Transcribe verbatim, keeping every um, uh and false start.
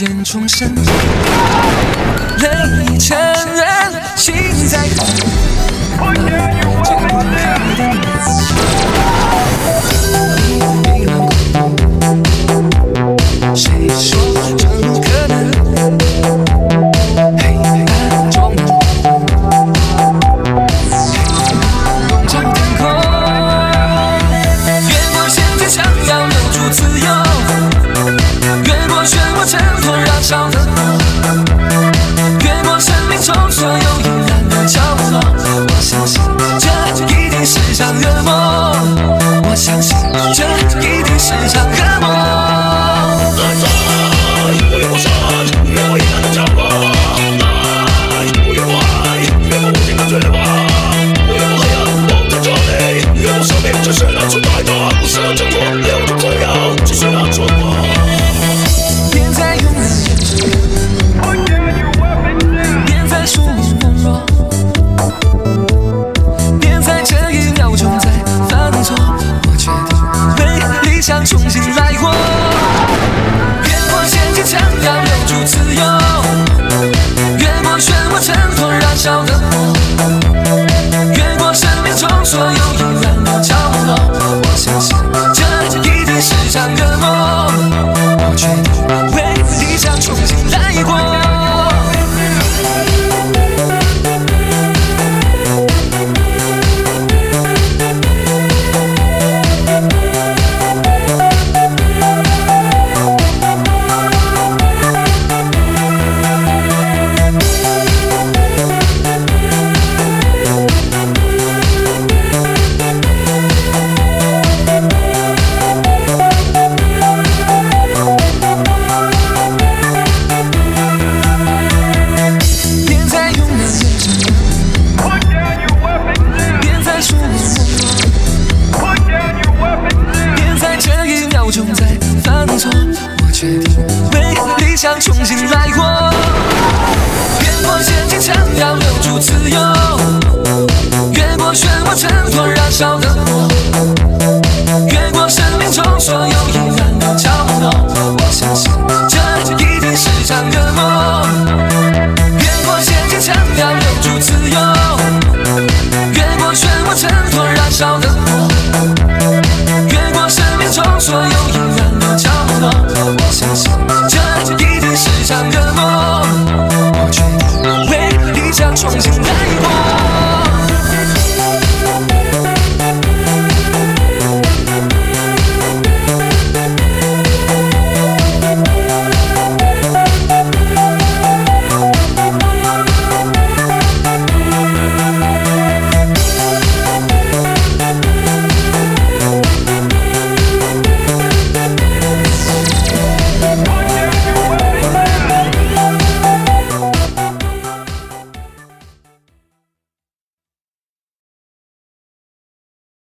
间重生，泪已成人，心在痛。谁说这不可能？黑暗中，笼罩天空，越过限制墙要留住自由，越过漩涡挣脱燃烧的火，越过生命中所有阴暗的角落。我相信这一定是场噩梦，我相信这一定是场噩梦。越过山，越过阴暗的角落，来，不越坏，越过无尽的罪恶，不越过黑暗，我在这里，越过生命，这是那存在的，不是那挣脱，留住自由，只是那存活。别再用力眼神，别再说我懦弱，别在这一秒钟再犯错，我决定为理想重新来过。想要留住自由，越过漩涡挣脱燃烧的火，越过生命中所有阴暗的角落。我相信这一定是场噩梦，我决定为理想重新来过。相处。